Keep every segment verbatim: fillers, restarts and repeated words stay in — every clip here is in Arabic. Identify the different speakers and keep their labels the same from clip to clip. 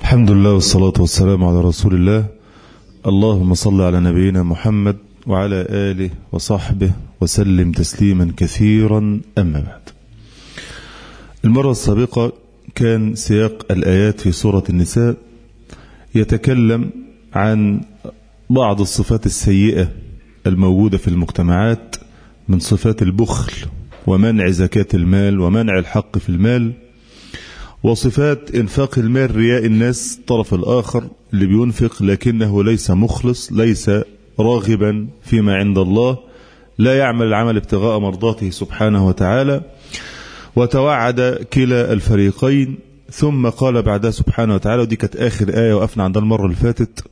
Speaker 1: الحمد لله والصلاة والسلام على رسول الله. اللهم صل على نبينا محمد وعلى آله وصحبه وسلم تسليما كثيرا. أما بعد، المرة السابقة كان سياق الآيات في سورة النساء يتكلم عن بعض الصفات السيئة الموجودة في المجتمعات من صفات البخل ومنع زكاة المال ومنع الحق في المال، وصفات انفاق المال رياء الناس الطرف الآخر اللي بينفق لكنه ليس مخلص، ليس راغبا فيما عند الله، لا يعمل العمل ابتغاء مرضاته سبحانه وتعالى. وتوعد كلا الفريقين، ثم قال بعدها سبحانه وتعالى، ودي كانت آخر آية وقفنا عندها المرة اللي فاتت: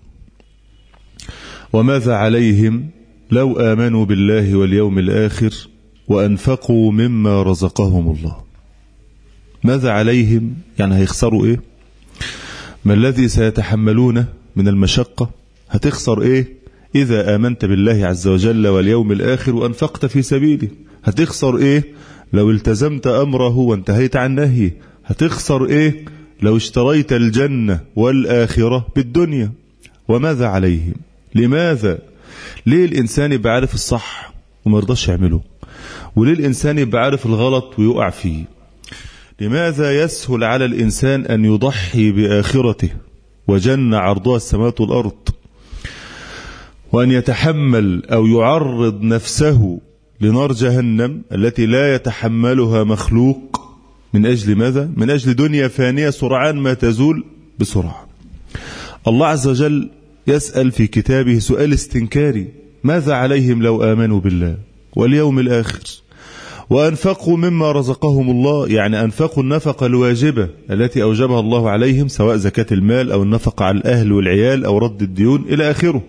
Speaker 1: وماذا عليهم لو آمنوا بالله واليوم الآخر وأنفقوا مما رزقهم الله. ماذا عليهم؟ يعني هيخسروا ايه؟ ما الذي سيتحملونه من المشقة؟ هتخسر ايه اذا آمنت بالله عز وجل واليوم الآخر وأنفقت في سبيله؟ هتخسر ايه لو التزمت أمره وانتهيت عن نهيه؟ هتخسر ايه لو اشتريت الجنة والآخرة بالدنيا؟ وماذا عليهم؟ لماذا؟ ليه الإنسان يبقى عارف الصح وما يرضاش يعمله؟ وليه الإنسان يبقى عارف الغلط ويقع فيه؟ لماذا يسهل على الإنسان أن يضحي بآخرته وجنة عرضها السماوات والأرض، وأن يتحمل أو يعرض نفسه لنار جهنم التي لا يتحملها مخلوق؟ من أجل ماذا؟ من أجل دنيا فانية سرعان ما تزول بسرعة. الله عز وجل يسأل في كتابه سؤال استنكاري: ماذا عليهم لو آمنوا بالله واليوم الآخر وأنفقوا مما رزقهم الله؟ يعني أنفقوا النفقة الواجبة التي أوجبها الله عليهم، سواء زكاة المال أو النفقة على الأهل والعيال أو رد الديون إلى آخره.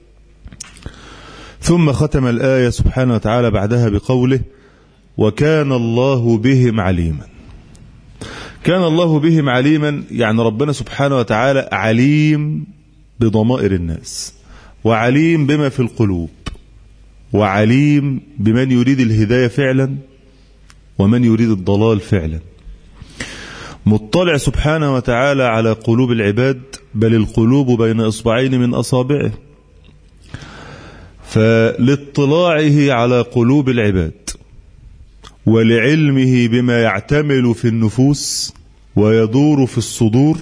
Speaker 1: ثم ختم الآية سبحانه وتعالى بعدها بقوله: وكان الله بهم عليما. كان الله بهم عليما، يعني ربنا سبحانه وتعالى عليم بضمائر الناس، وعليم بما في القلوب، وعليم بمن يريد الهداية فعلا ومن يريد الضلال فعلا. مطلع سبحانه وتعالى على قلوب العباد، بل القلوب بين إصبعين من أصابعه. فلاطلاعه على قلوب العباد ولعلمه بما يعتمل في النفوس ويدور في الصدور،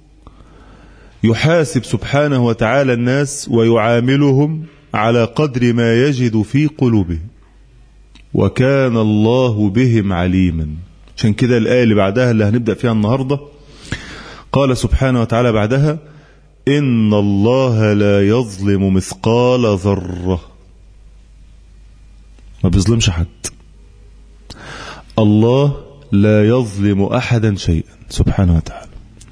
Speaker 1: يحاسب سبحانه وتعالى الناس ويعاملهم على قدر ما يجد في قلوبهم. وكان الله بهم عليما. عشان كده الآية اللي بعدها اللي هنبدأ فيها النهاردة قال سبحانه وتعالى بعدها: إن الله لا يظلم مثقال ذرة. ما بيظلمش حد. الله لا يظلم أحدا شيئا سبحانه وتعالى.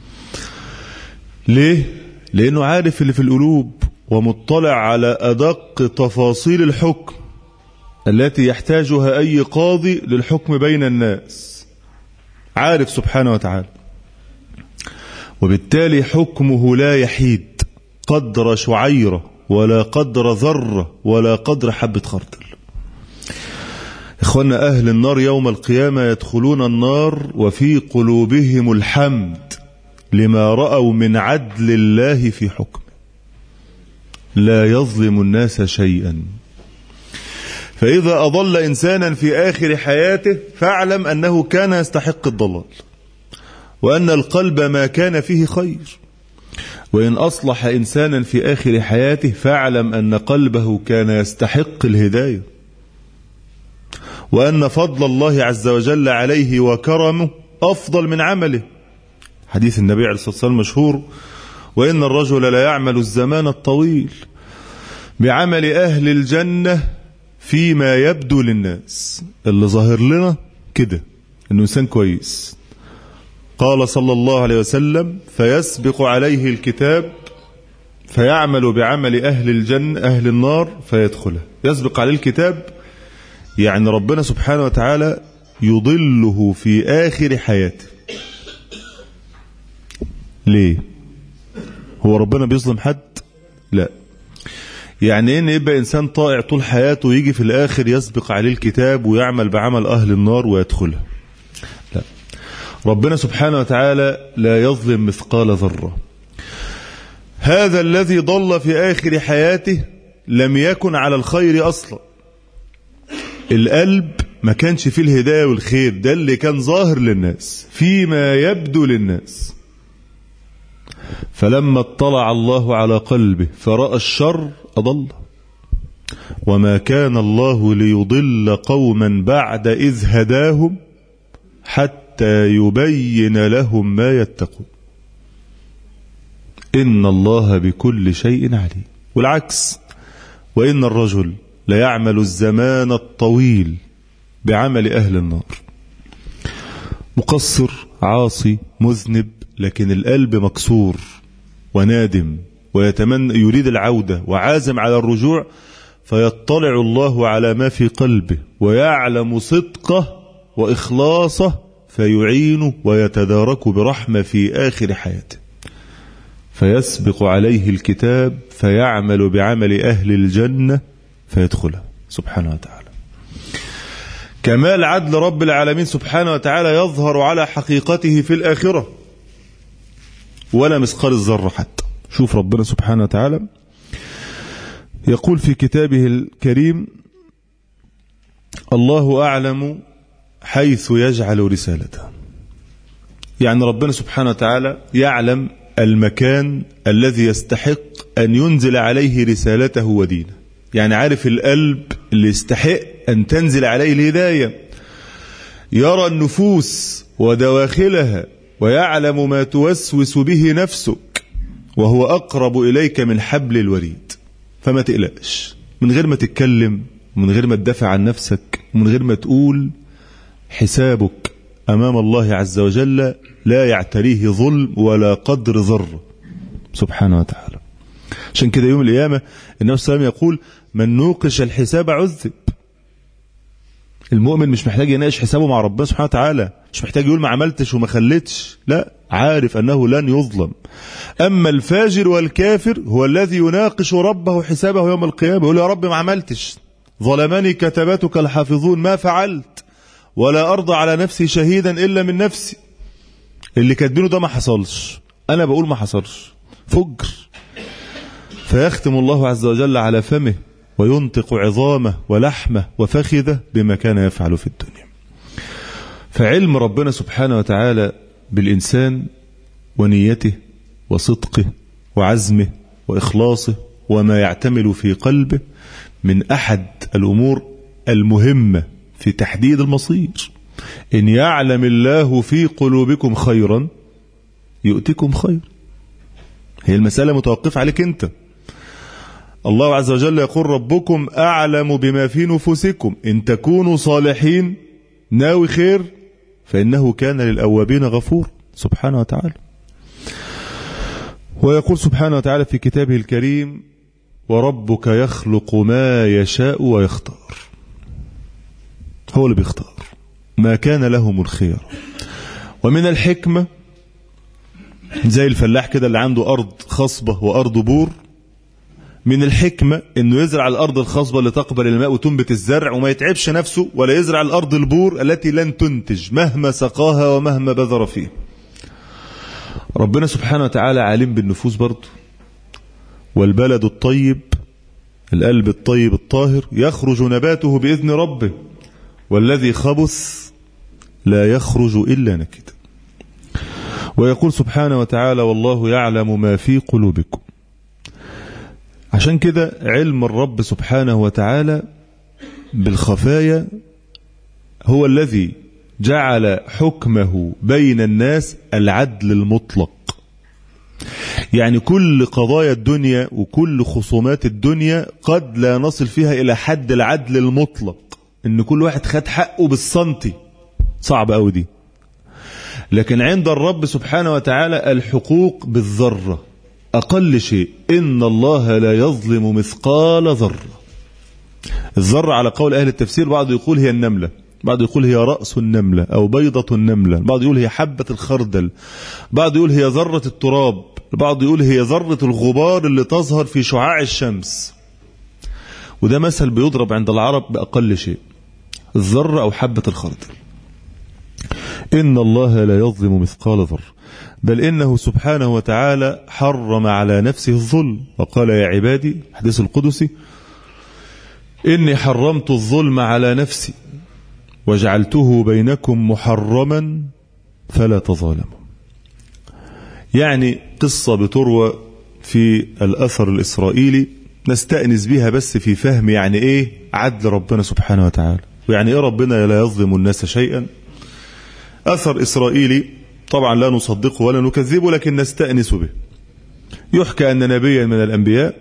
Speaker 1: ليه؟ لأنه عارف اللي في القلوب ومطلع على أدق تفاصيل الحكم التي يحتاجها أي قاضي للحكم بين الناس. عارف سبحانه وتعالى، وبالتالي حكمه لا يحيد قدر شعيرة ولا قدر ذرة ولا قدر حبة خردل. إخوانا، أهل النار يوم القيامة يدخلون النار وفي قلوبهم الحمد لما رأوا من عدل الله في حكمه. لا يظلم الناس شيئا. فإذا أضل إنسانا في آخر حياته فاعلم أنه كان يستحق الضلال، وأن القلب ما كان فيه خير. وإن أصلح إنسانا في آخر حياته فاعلم أن قلبه كان يستحق الهداية، وأن فضل الله عز وجل عليه وكرمه أفضل من عمله. حديث النبي عليه الصلاة والسلام مشهور: وإن الرجل لا يعمل الزمان الطويل بعمل أهل الجنة فيما يبدو للناس. اللي ظاهر لنا كده إنه إنسان كويس. قال صلى الله عليه وسلم: فيسبق عليه الكتاب فيعمل بعمل أهل الجنة أهل النار فيدخله. يسبق عليه الكتاب يعني ربنا سبحانه وتعالى يضله في آخر حياته. ليه؟ هو ربنا بيظلم حد؟ لا. يعني ان يبقى انسان طائع طول حياته ويجي في الاخر يسبق عليه الكتاب ويعمل بعمل اهل النار ويدخلها؟ لا. ربنا سبحانه وتعالى لا يظلم مثقال ذرة. هذا الذي ضل في آخر حياته لم يكن على الخير أصلا. القلب ما كانش فيه الهداية والخير، ده اللي كان ظاهر للناس فيما يبدو للناس. فلما اطلع الله على قلبه فرأى الشر أضله. وما كان الله ليضل قوما بعد إذ هداهم حتى يبين لهم ما يتقون إن الله بكل شيء عليم. والعكس، وإن الرجل ليعمل الزمان الطويل بعمل أهل النار، مقصر عاصي مذنب، لكن القلب مكسور ونادم ويتمنى يريد العودة وعازم على الرجوع، فيطلع الله على ما في قلبه ويعلم صدقه وإخلاصه فيعينه ويتدارك برحمة في آخر حياته، فيسبق عليه الكتاب فيعمل بعمل أهل الجنة فيدخلها سبحانه وتعالى. كمال عدل رب العالمين سبحانه وتعالى يظهر على حقيقته في الآخرة ولا مثقال الذرة حتى. شوف ربنا سبحانه وتعالى يقول في كتابه الكريم: الله أعلم حيث يجعل رسالته. يعني ربنا سبحانه وتعالى يعلم المكان الذي يستحق أن ينزل عليه رسالته ودينه، يعني عارف القلب اللي يستحق أن تنزل عليه الهداية، يرى النفوس ودواخلها ويعلم ما توسوس به نفسك، وهو أقرب إليك من حبل الوريد. فما تقلقش، من غير ما تتكلم ومن غير ما تدافع عن نفسك ومن غير ما تقول، حسابك أمام الله عز وجل لا يعتريه ظلم ولا قدر ذرة سبحانه وتعالى. عشان كده يوم القيامة النبي صلى الله عليه وسلم يقول: من نوقش الحساب عذب. المؤمن مش محتاج يناقش حسابه مع ربنا سبحانه وتعالى، مش محتاج يقول ما عملتش وما خلتش، لا، عارف أنه لن يظلم. أما الفاجر والكافر هو الذي يناقش ربه حسابه يوم القيامة، يقول: يا رب ما عملتش، ظلمني كتبتك الحافظون، ما فعلت، ولا أرضى على نفسي شهيدا إلا من نفسي. اللي كاتبينه ده ما حصلش، أنا بقول ما حصلش، فجر. فيختم الله عز وجل على فمه وينطق عظامه ولحمه وفخذه بما كان يفعل في الدنيا. فعلم ربنا سبحانه وتعالى بالإنسان ونيته وصدقه وعزمه وإخلاصه وما يعتمل في قلبه من أحد الأمور المهمة في تحديد المصير. إن يعلم الله في قلوبكم خيرا يؤتكم خير. هي المسألة متوقفة عليك أنت. الله عز وجل يقول: ربكم أعلم بما في نفوسكم إن تكونوا صالحين ناوي خير فإنه كان للأوابين غفور سبحانه وتعالى. ويقول سبحانه وتعالى في كتابه الكريم: وربك يخلق ما يشاء ويختار. هو اللي بيختار، ما كان لهم الخير. ومن الحكمة زي الفلاح كده اللي عنده أرض خصبة وأرض بور، من الحكمة انه يزرع الارض الخصبة اللي تقبل الماء وتنبت الزرع وما يتعبش نفسه، ولا يزرع الارض البور التي لن تنتج مهما سقاها ومهما بذر فيها. ربنا سبحانه وتعالى عالم بالنفوس برضه. والبلد الطيب، القلب الطيب الطاهر، يخرج نباته بإذن ربه، والذي خبث لا يخرج إلا نكدا. ويقول سبحانه وتعالى: والله يعلم ما في قلوبكم. عشان كده علم الرب سبحانه وتعالى بالخفايا هو الذي جعل حكمه بين الناس العدل المطلق. يعني كل قضايا الدنيا وكل خصومات الدنيا قد لا نصل فيها إلى حد العدل المطلق، إن كل واحد خد حقه بالسنتي، صعب أوي دي. لكن عند الرب سبحانه وتعالى الحقوق بالذرة، أقل شيء. إن الله لا يظلم مثقال ذرة. الذرة على قول أهل التفسير، بعض يقول هي النملة، بعض يقول هي رأس النملة أو بيضة النملة، بعض يقول هي حبة الخردل، بعض يقول هي ذرة التراب، بعض يقول هي ذرة الغبار اللي تظهر في شعاع الشمس. وده مثل بيضرب عند العرب بأقل شيء، الذرة أو حبة الخردل. إن الله لا يظلم مثقال ذرة. بل إنه سبحانه وتعالى حرم على نفسه الظلم، وقال يا عبادي حديث القدسي إني حرمت الظلم على نفسي وجعلته بينكم محرما فلا تظالموا. يعني قصة بتروى في الأثر الإسرائيلي نستأنس بها بس في فهم يعني إيه عدل ربنا سبحانه وتعالى، ويعني إيه ربنا لا يظلم الناس شيئا. أثر إسرائيلي طبعا لا نصدقه ولا نكذبه، لكن نستأنس به. يحكى أن نبيا من الأنبياء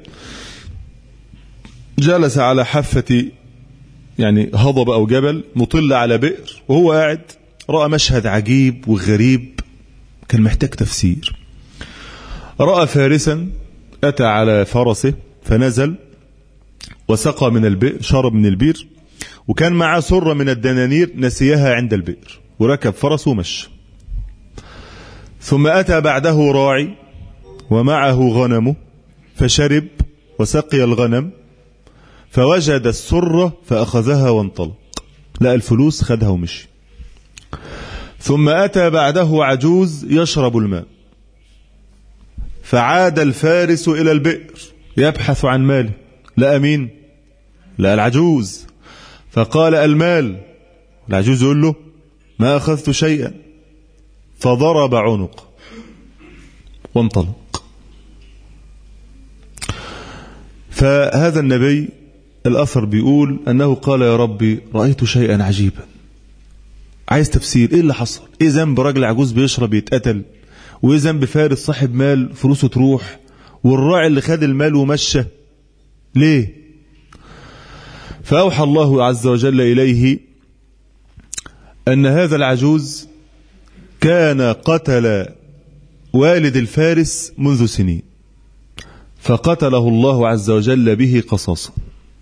Speaker 1: جلس على حافة يعني هضبة أو جبل مطل على بئر، وهو قاعد رأى مشهد عجيب وغريب كان محتاج تفسير. رأى فارسا أتى على فرسه فنزل وسقى من البئر، شرب من البئر، وكان معه سرة من الدنانير نسيها عند البئر، وركب فرسه ومشى. ثم أتى بعده راعي ومعه غنمه فشرب وسقي الغنم، فوجد السرة فأخذها وانطلق، لقى الفلوس خدها ومشي. ثم أتى بعده عجوز يشرب الماء، فعاد الفارس إلى البئر يبحث عن ماله، لقى مين؟ لقى العجوز، فقال المال. العجوز يقول له ما أخذت شيئا، فضرب عنقه وانطلق. فهذا النبي الأثر بيقول أنه قال يا ربي رأيت شيئا عجيبا، عايز تفسير ايه اللي حصل، ايه ذنب راجل عجوز بيشرب يتقتل، وايه ذنب فارس صاحب مال فلوسه تروح، والراعي اللي خد المال ومشى ليه؟ فأوحى الله عز وجل إليه أن هذا العجوز كان قتل والد الفارس منذ سنين، فقتله الله عز وجل به قصاصا،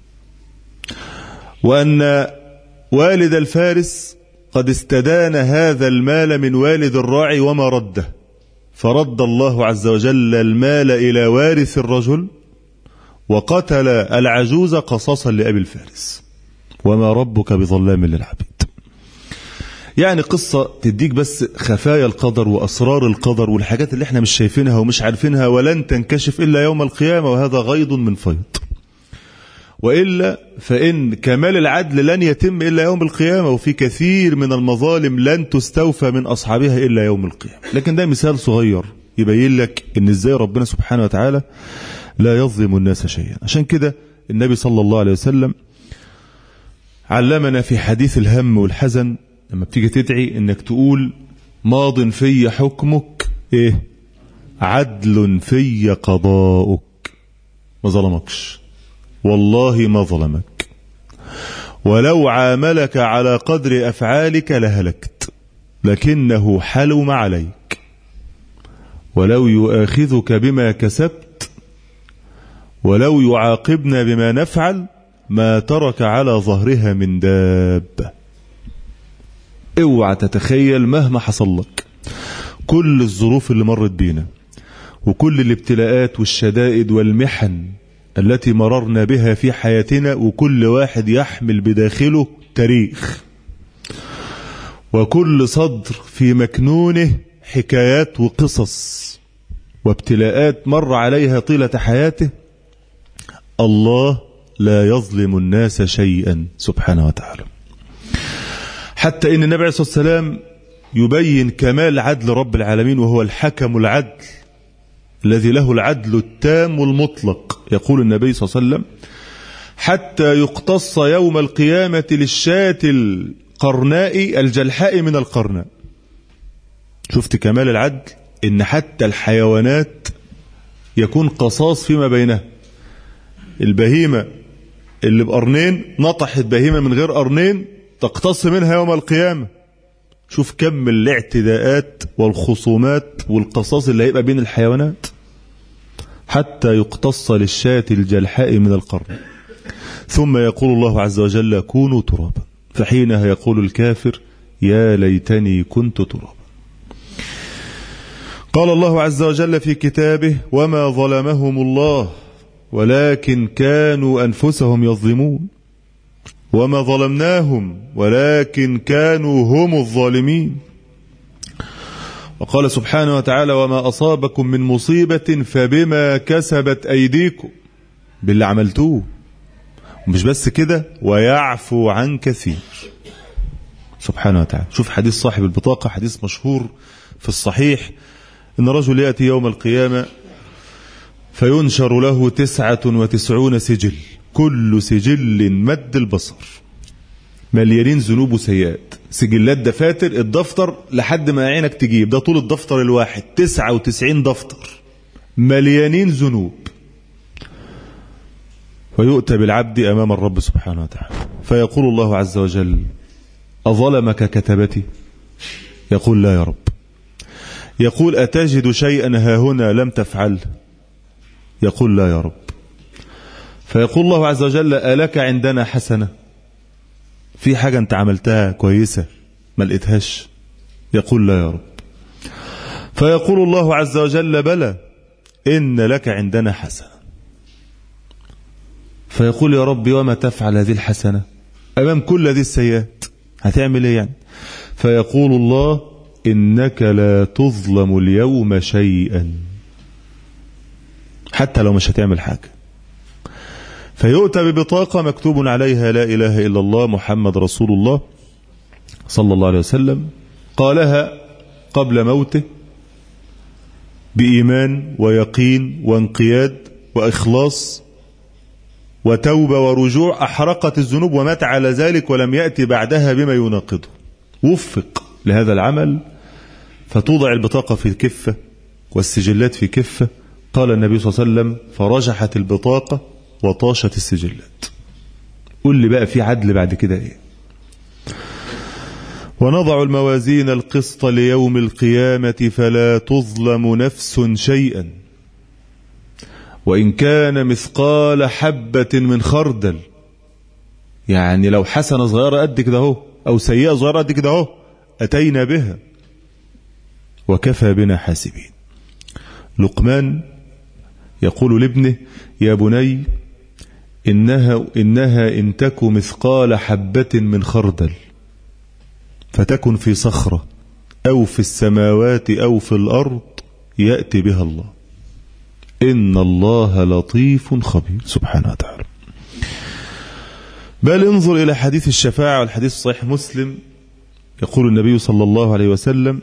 Speaker 1: وأن والد الفارس قد استدان هذا المال من والد الراعي وما رده، فرد الله عز وجل المال إلى وارث الرجل، وقتل العجوز قصاصا لأبي الفارس، وما ربك بظلام للعبيد. يعني قصة تديك بس خفايا القدر وأسرار القدر والحاجات اللي احنا مش شايفينها ومش عارفينها ولن تنكشف إلا يوم القيامة، وهذا غيض من فيض. وإلا فإن كمال العدل لن يتم إلا يوم القيامة، وفي كثير من المظالم لن تستوفى من أصحابها إلا يوم القيامة. لكن ده مثال صغير يبين لك إن إزاي ربنا سبحانه وتعالى لا يظلم الناس شيئا. عشان كده النبي صلى الله عليه وسلم علمنا في حديث الهم والحزن لما بتيجي تدعي إنك تقول ماض في حكمك إيه عدل في قضاؤك، ما ظلمكش، والله ما ظلمك، ولو عاملك على قدر أفعالك لهلكت، لكنه حلم عليك، ولو يؤاخذك بما كسبت ولو يعاقبنا بما نفعل ما ترك على ظهرها من دابة. اوعى تتخيل مهما حصل لك كل الظروف اللي مرت بينا وكل الابتلاءات والشدائد والمحن التي مررنا بها في حياتنا، وكل واحد يحمل بداخله تاريخ، وكل صدر في مكنونه حكايات وقصص وابتلاءات مر عليها طيلة حياته، الله لا يظلم الناس شيئا سبحانه وتعالى. حتى إن النبي عليه الصلاة والسلام يبين كمال عدل رب العالمين، وهو الحكم العدل الذي له العدل التام والمطلق. يقول النبي صلى الله عليه وسلم حتى يقتص يوم القيامة للشاة القرناء الجلحاء من القرناء. شفت كمال العدل، إن حتى الحيوانات يكون قصاص فيما بينها. البهيمة اللي بقرنين نطحت بهيمة من غير قرنين تقتص منها يوم القيامة. شوف كم الاعتداءات والخصومات والقصاص اللي هيبقى بين الحيوانات. حتى يقتص للشاة الجلحاء من القرن. ثم يقول الله عز وجل كونوا ترابا، فحينها يقول الكافر يا ليتني كنت ترابا. قال الله عز وجل في كتابه وما ظلمهم الله ولكن كانوا أنفسهم يظلمون، وما ظلمناهم ولكن كانوا هم الظالمين. وقال سبحانه وتعالى وما أصابكم من مصيبة فبما كسبت أيديكم، باللي عملتوه. ومش بس كده، ويعفو عن كثير سبحانه وتعالى. شوف حديث صاحب البطاقة، حديث مشهور في الصحيح، إن رجل يأتي يوم القيامة فينشر له تسعة وتسعون سجل، كل سجل مد البصر، مليانين ذنوب وسيئات، سجلات دفاتر، الدفتر لحد ما عينك تجيب، ده طول الدفتر الواحد تسعة وتسعين دفتر مليانين ذنوب. ويؤتى بالعبد أمام الرب سبحانه وتعالى فيقول الله عز وجل أظلمك كتبتي؟ يقول لا يا رب. يقول أتجد شيئا هاهنا لم تفعل؟ يقول لا يا رب. فيقول الله عز وجل ألك عندنا حسنة؟ في حاجة أنت عملتها كويسة ما لقيتهاش؟ يقول لا يا رب. فيقول الله عز وجل بلى إن لك عندنا حسنة. فيقول يا رب وما تفعل هذه الحسنة أمام كل هذه السيئات؟ هتعمل إيه يعني؟ فيقول الله إنك لا تظلم اليوم شيئا، حتى لو مش هتعمل حاجة. فيؤتى ببطاقة مكتوب عليها لا إله إلا الله محمد رسول الله صلى الله عليه وسلم، قالها قبل موته بإيمان ويقين وانقياد وإخلاص وتوبة ورجوع، أحرقت الذنوب ومات على ذلك ولم يأتي بعدها بما يناقضه، وفق لهذا العمل. فتوضع البطاقة في كفة والسجلات في كفة. قال النبي صلى الله عليه وسلم فرجحت البطاقة وطاشت السجلات. قل لي بقى في عدل بعد كده ايه؟ ونضع الموازين القسط ليوم القيامة فلا تظلم نفس شيئا وإن كان مثقال حبة من خردل. يعني لو حسنة صغيرة قد كده اهو أو سيئة صغيرة قد كده اهو أتينا بها وكفى بنا حاسبين. لقمان يقول لابنه يا بني إنها, إنها إن تك مثقال حبة من خردل فتكن في صخرة أو في السماوات أو في الأرض يأتي بها الله إن الله لطيف خبير سبحانه وتعالى. بل انظر إلى حديث الشفاعة والحديث صحيح مسلم. يقول النبي صلى الله عليه وسلم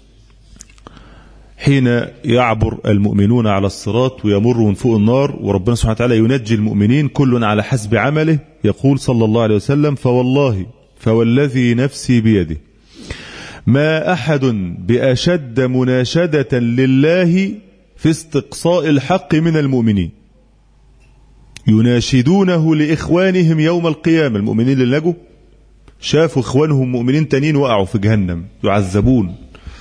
Speaker 1: حين يعبر المؤمنون على الصراط ويمروا من فوق النار وربنا سبحانه وتعالى ينجي المؤمنين كل على حسب عمله، يقول صلى الله عليه وسلم فوالله فوالذي نفسي بيده ما أحد بأشد مناشدة لله في استقصاء الحق من المؤمنين يناشدونه لإخوانهم يوم القيامة. المؤمنين اللي نجوا شافوا إخوانهم مؤمنين تانيين وقعوا في جهنم يعذبون،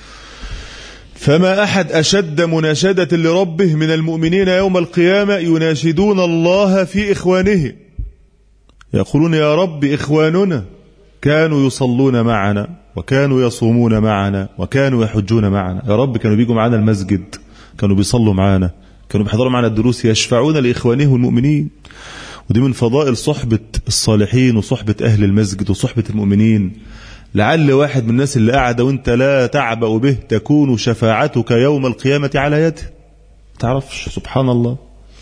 Speaker 1: فما أحد أشد مناشدة لربه من المؤمنين يوم القيامة يناشدون الله في إخوانه يقولون يا رب إخواننا كانوا يصلون معنا وكانوا يصومون معنا وكانوا يحجون معنا، يا رب كانوا بيجوا معنا المسجد، كانوا بيصلوا معنا، كانوا بيحضروا معنا الدروس، يشفعون لإخوانهم المؤمنين. ودي من فضائل صحبة الصالحين وصحبة أهل المسجد وصحبة المؤمنين. لعل واحد من الناس اللي قاعدة وانت لا تعبأ به تكون شفاعتك يوم القيامة على يده، تعرفش سبحان الله.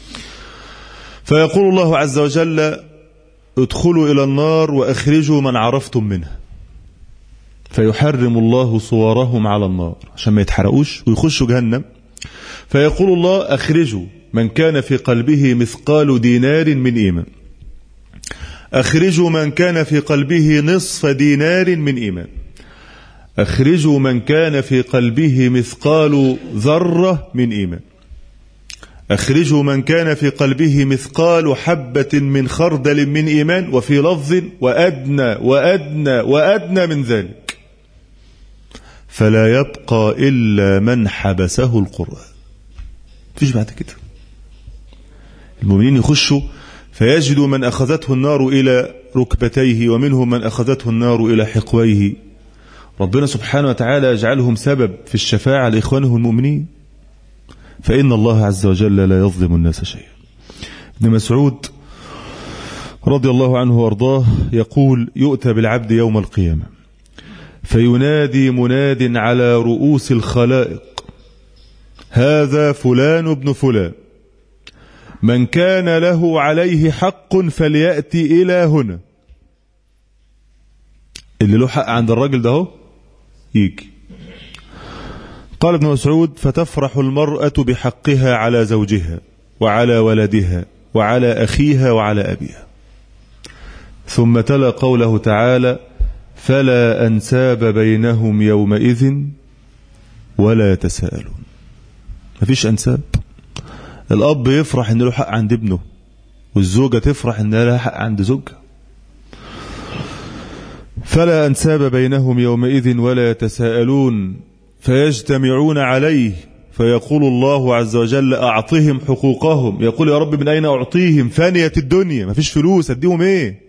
Speaker 1: فيقول الله عز وجل ادخلوا إلى النار وأخرجوا من عرفتم منها، فيحرم الله صورهم على النار عشان ما يتحرقوش ويخشوا جهنم. فيقول الله أخرجوا من كان في قلبه مثقال دينار من إيمان، أخرجوا من كان في قلبه نصف دينار من إيمان، أخرجوا من كان في قلبه مثقال ذرة من إيمان، أخرجوا من كان في قلبه مثقال حبة من خردل من إيمان، وفي لفظ وأدنى وأدنى وأدنى من ذلك، فلا يبقى إلا من حبسه القرآن. فيش بعد كده. المؤمنين يخشوا فيجدوا من أخذته النار إلى ركبتيه ومنهم من أخذته النار إلى حقويه. ربنا سبحانه وتعالى يجعلهم سبب في الشفاعة لإخوانه المؤمنين، فإن الله عز وجل لا يظلم الناس شيئا. ابن مسعود رضي الله عنه وارضاه يقول يؤتى بالعبد يوم القيامة فينادي مناد على رؤوس الخلائق: هذا فلان ابن فلان، من كان له عليه حق فليأتي إلى هنا. اللي له حق عند الراجل ده هو يجي. قال ابن مسعود: فتفرح المرأة بحقها على زوجها وعلى ولدها وعلى أخيها وعلى أبيها. ثم تلا قوله تعالى: فلا أنساب بينهم يومئذ ولا يتساءلون. مفيش أنساب. الأب يفرح إن له حق عند ابنه، والزوجة تفرح إن لها حق عند زوجها. فلا أنساب بينهم يومئذ ولا يتساءلون فيجتمعون عليه فيقول الله عز وجل: أعطهم حقوقهم. يقول: يا رب من أين أعطيهم؟ فانية الدنيا، مفيش فلوس، أديهم إيه؟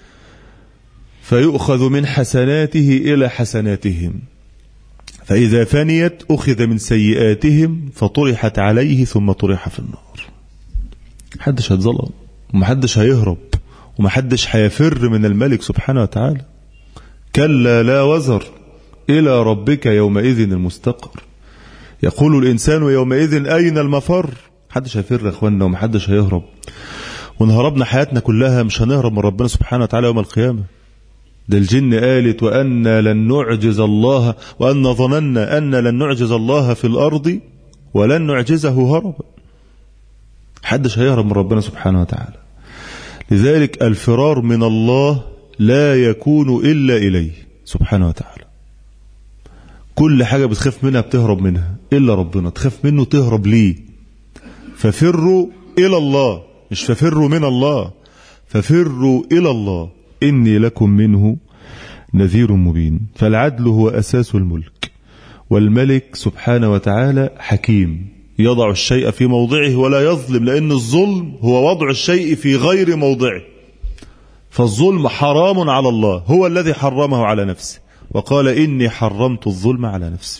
Speaker 1: فيؤخذ من حسناته إلى حسناتهم، فإذا فنيت أخذ من سيئاتهم فطرحت عليه ثم طرح في النار. محدش هيتظلم، ومحدش هيهرب، ومحدش هيفر من الملك سبحانه وتعالى. كلا لا وزر، إلى ربك يومئذ المستقر. يقول الإنسان يومئذ أين المفر. محدش هيفر يا أخوانا، ومحدش هيهرب. وإن هربنا حياتنا كلها مش هنهرب من ربنا سبحانه وتعالى يوم القيامة. ده الجن قالت: وأن لن نعجز الله، وأن ظننا أن لن نعجز الله في الأرض ولن نعجزه هربا. محدش هيهرب من ربنا سبحانه وتعالى. لذلك الفرار من الله لا يكون إلا إليه سبحانه وتعالى. كل حاجة بتخاف منها بتهرب منها إلا ربنا. تخاف منه تهرب ليه. ففروا إلى الله، مش ففروا من الله، ففروا إلى الله إني لكم منه نذير مبين. فالعدل هو أساس الملك، والملك سبحانه وتعالى حكيم يضع الشيء في موضعه ولا يظلم، لأن الظلم هو وضع الشيء في غير موضعه. فالظلم حرام على الله، هو الذي حرمه على نفسه، وقال: إني حرمت الظلم على نفسي.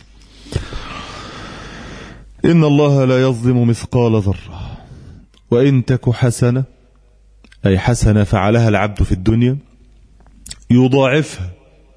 Speaker 1: إن الله لا يظلم مثقال ذرة، وإن تك حسنة، أي حسنة فعلها العبد في الدنيا، يضاعفها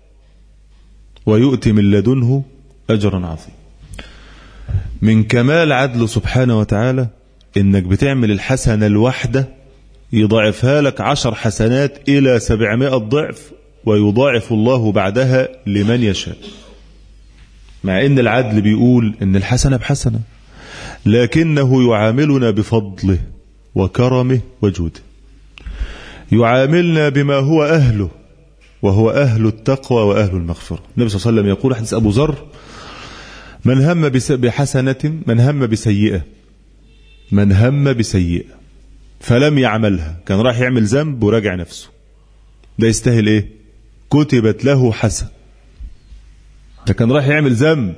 Speaker 1: ويؤتي من لدنه أجرا عظيما. من كمال عدله سبحانه وتعالى إنك بتعمل الحسنة الواحدة يضاعفها لك عشر حسنات إلى سبعمائة ضعف، ويضاعف الله بعدها لمن يشاء. مع إن العدل بيقول إن الحسنة بحسنة، لكنه يعاملنا بفضله وكرمه وجوده. يعاملنا بما هو أهله، وهو أهل التقوى وأهل المغفرة. النبي صلى الله عليه وسلم يقول، حديث أبو ذر: من هم بحسنة من هم بسيئة من هم بسيئة فلم يعملها، كان راح يعمل ذنب وراجع نفسه، ده يستاهل ايه؟ كتبت له حسن. ده كان راح يعمل ذنب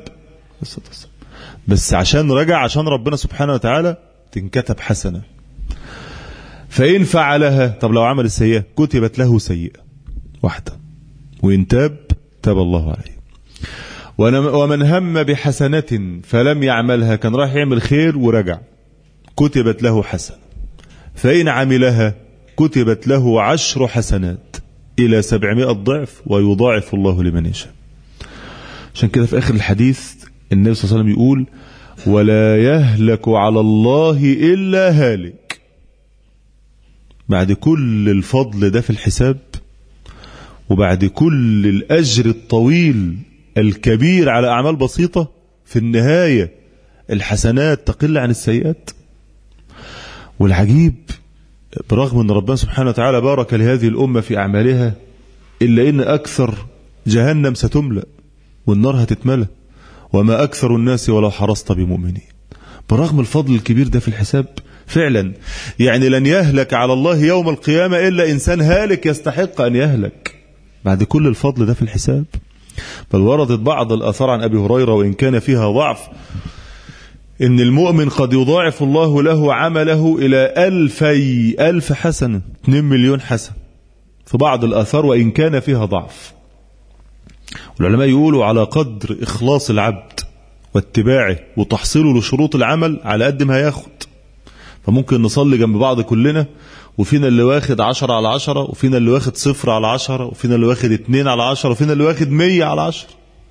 Speaker 1: بس عشان رجع، عشان ربنا سبحانه وتعالى، تنكتب حسنة. فإن فعلها، طب لو عمل السيئة، كتبت له سيئة واحدة، وإن تاب تاب الله عليه. ومن هم بحسنة فلم يعملها، كان راح يعمل خير ورجع، كتبت له حسنة. فإن عملها كتبت له عشر حسنات إلى سبعمائة ضعف، ويضاعف الله لمن يشاء. عشان كده في آخر الحديث النبي صلى الله عليه وسلم يقول: ولا يهلك على الله إلا هالك. بعد كل الفضل ده في الحساب، وبعد كل الأجر الطويل الكبير على أعمال بسيطة، في النهاية الحسنات تقل عن السيئات. والعجيب برغم أن ربنا سبحانه وتعالى بارك لهذه الأمة في أعمالها، إلا إن أكثر جهنم ستملأ والنار هتتملأ، وما أكثر الناس ولو حرصت بمؤمنين. برغم الفضل الكبير ده في الحساب فعلا، يعني لن يهلك على الله يوم القيامة إلا إنسان هالك يستحق أن يهلك بعد كل الفضل ده في الحساب. بل وردت بعض الآثار عن أبي هريرة وإن كان فيها ضعف، إن المؤمن قد يضاعف الله له عمله إلى ألفي ألف حسنة، اثنين مليون حسنة في بعض الآثار وإن كان فيها ضعف. والعلماء يقولوا على قدر إخلاص العبد واتباعه وتحصيله لشروط العمل على قد ما هياخد. فممكن نصلي جنب بعض كلنا وفينا اللي واخد عشرة على عشرة، وفينا اللي واخد صفر على عشرة، وفينا اللي واخد اتنين على عشرة، وفينا اللي واخد مية على عشرة،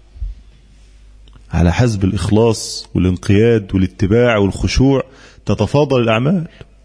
Speaker 1: على حسب الإخلاص والانقياد والاتباع والخشوع تتفاضل الأعمال.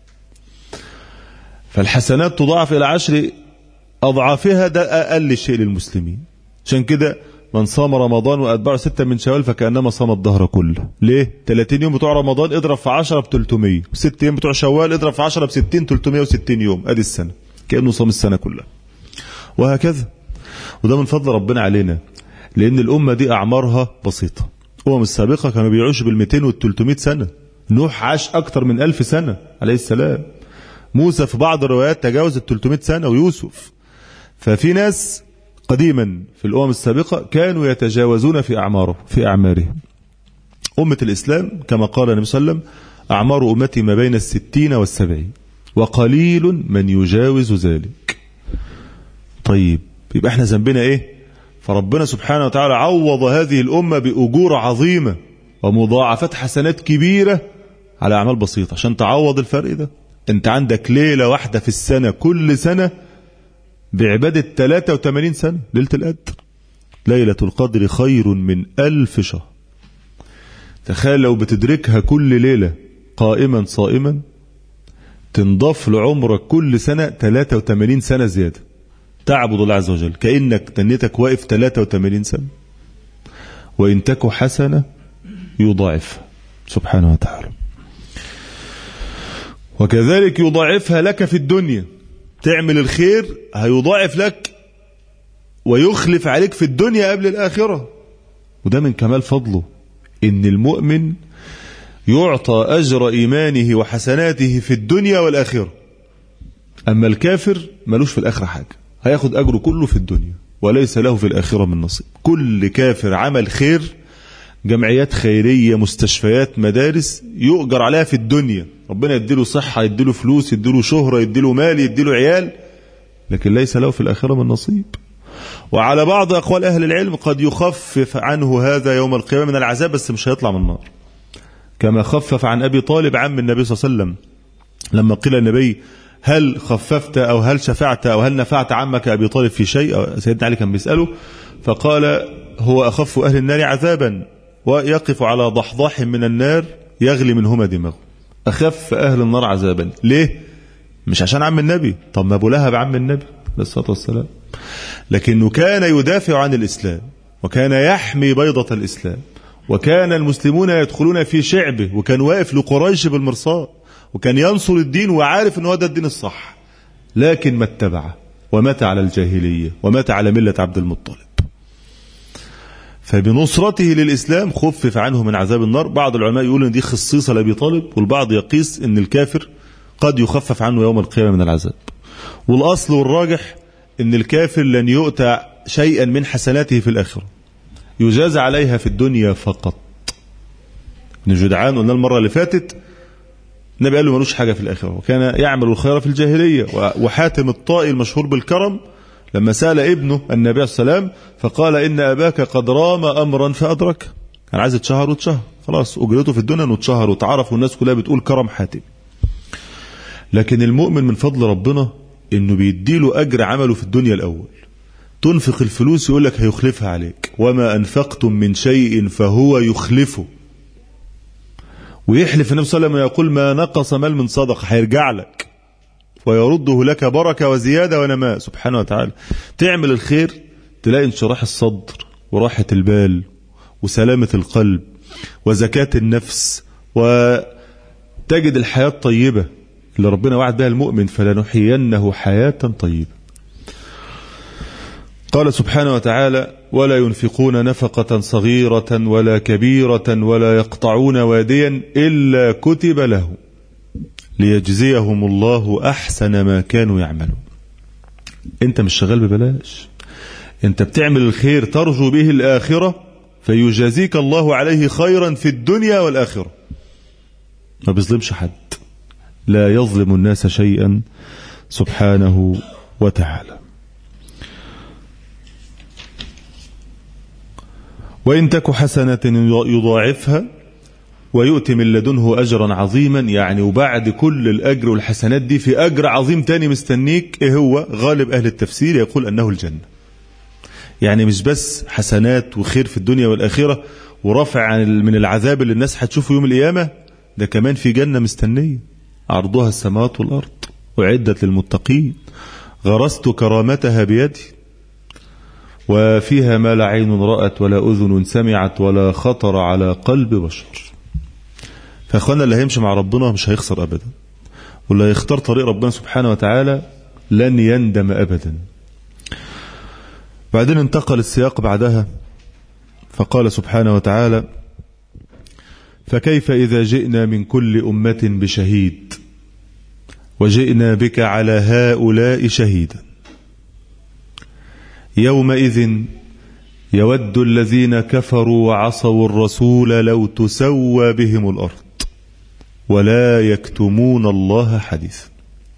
Speaker 1: فالحسنات تضاعف إلى عشر أضعافها، ده أقل شيء للمسلمين. عشان كده من صام رمضان وأتبعه ستة من شوال فكأنما صام الدهر كله. ليه؟ ثلاثين يوم بتوع رمضان اضرب في عشرة ب ثلاثمية، وست يوم بتوع شوال اضرب في عشرة ب ستين، ثلاثمية وستين يوم، ادي السنة، كأنه صام السنة كلها. وهكذا. وده من فضل ربنا علينا، لأن الأمة دي أعمارها بسيطة. الأمم السابقة كانوا بيعيشوا بالمئتين والثلاثمائة سنة. نوح عاش أكتر من ألف سنة عليه السلام. موسى في بعض الروايات تجاوز الثلاثمائة سنة، ويوسف. ففي ناس قديما في الأمم السابقة كانوا يتجاوزون في أعماره في أعمارهم. أمة الإسلام كما قال النبي صلى الله عليه وسلم: أعمار أمتي ما بين الستين والسبعين وقليل من يجاوز ذلك. طيب يبقى احنا ذنبنا ايه؟ فربنا سبحانه وتعالى عوض هذه الأمة بأجور عظيمة ومضاعفات حسنات كبيرة على أعمال بسيطة. عشان تعوض الفرق ده انت عندك ليلة واحدة في السنة كل سنة بعبادة ثلاثة وثمانين سنة، ليلة القدر. ليلة القدر خير من ألف شهر. تخيل لو بتدركها كل ليلة قائما صائما، تنضاف لعمرك كل سنة ثلاثة وثمانين سنة زيادة تعبد الله عز وجل، كأنك تنيتك واقف ثلاثة وثمانين سنة. وإن تك حسنة يضاعفها سبحانه وتعالى. وكذلك يضاعفها لك في الدنيا. تعمل الخير هيضاعف لك ويخلف عليك في الدنيا قبل الآخرة. وده من كمال فضله، إن المؤمن يعطى أجر إيمانه وحسناته في الدنيا والآخرة. أما الكافر ملوش في الآخرة حاجة، هياخد أجره كله في الدنيا وليس له في الآخرة من نصيب. كل كافر عمل خير، جمعيات خيرية، مستشفيات، مدارس، يؤجر عليها في الدنيا. ربنا يديله صحة، يديله فلوس، يديله شهرة، يديله مال، يديله عيال، لكن ليس له في الآخرة من نصيب. وعلى بعض أقوال أهل العلم قد يخفف عنه هذا يوم القيامة من العذاب، بس مش هيطلع من النار، كما خفف عن أبي طالب عم النبي صلى الله عليه وسلم لما قيل النبي: هل خففت أو هل شفعت أو هل نفعت عمك أبي طالب في شيء؟ سيدنا علي كان بيسأله، فقال: هو أخف أهل النار عذابا ويقف على ضحضاح من النار يغلي منهما دماغه. أخف أهل النار عذابا. ليه؟ مش عشان عم النبي، طب ما أبو لهب عم النبي عليه الصلاة والسلام، لكنه كان يدافع عن الإسلام وكان يحمي بيضة الإسلام، وكان المسلمون يدخلون في شعبه، وكان واقف لقريش بالمرصاد، وكان ينصر الدين وعارف أنه هذا الدين الصح، لكن ما اتبعه ومات على الجاهلية ومات على ملة عبد المطلب. فبنصرته للإسلام خفف عنه من عذاب النار. بعض العلماء يقول ان دي خصيصة لأبي طالب، والبعض يقيس ان الكافر قد يخفف عنه يوم القيامة من العذاب. والأصل والراجح ان الكافر لن يؤتى شيئا من حسناته في الآخرة، يجازى عليها في الدنيا فقط. ابن جدعان قلنا المرة اللي فاتت النبي قال له ملوش حاجة في الآخرة، وكان يعمل الخير في الجاهلية. وحاتم الطائي المشهور بالكرم لما سأل ابنه النبي صلى الله عليه وسلم فقال: إن أباك قد رام أمرا فأدرك. كان عايز يتشهر وتشهر، خلاص أجرته في الدنيا انه تشهر وتعرف والناس كلها بتقول كرم حاتم. لكن المؤمن من فضل ربنا إنه بيديله أجر عمله في الدنيا الأول. تنفق الفلوس يقول لك هيخلفها عليك، وما أنفقتم من شيء فهو يخلفه. ويحلف النبي صلى الله عليه وسلم يقول: ما نقص مال من صدقة، هيرجع لك ويرده لك بركة وزيادة ونماء سبحانه وتعالى. تعمل الخير تلاقي انشراح الصدر وراحة البال وسلامة القلب وزكاة النفس، وتجد الحياة الطيبة اللي ربنا وعد بها المؤمن: فلنحيينه حياة طيبة. قال سبحانه وتعالى: ولا ينفقون نفقة صغيرة ولا كبيرة ولا يقطعون واديا إلا كتب له ليجزيهم الله أحسن ما كانوا يعملون. انت مش شغال ببلاش، انت بتعمل الخير ترجو به الآخرة، فيجازيك الله عليه خيرا في الدنيا والآخرة. ما بيظلمش حد، لا يظلم الناس شيئا سبحانه وتعالى. وإن تك حسنة يضاعفها ويؤتي من لدنه أجرا عظيما، يعني وبعد كل الأجر والحسنات دي في أجر عظيم تاني مستنيك. إيه هو؟ غالب أهل التفسير يقول أنه الجنة. يعني مش بس حسنات وخير في الدنيا والآخرة ورفع من العذاب اللي الناس هتشوفه يوم القيامة، ده كمان في جنة مستنية عرضها السماوات والأرض وعدت للمتقين، غرست كرامتها بيدي، وفيها ما لا عين رأت ولا أذن سمعت ولا خطر على قلب بشر. فأخوانا اللي هيمشي مع ربنا مش هيخسر أبدا، واللي هيختار طريق ربنا سبحانه وتعالى لن يندم أبدا. بعدين انتقل السياق بعدها فقال سبحانه وتعالى: فكيف إذا جئنا من كل أمة بشهيد وجئنا بك على هؤلاء شهيدا يومئذ يود الذين كفروا وعصوا الرسول لو تسوى بهم الأرض ولا يكتمون الله حديثا.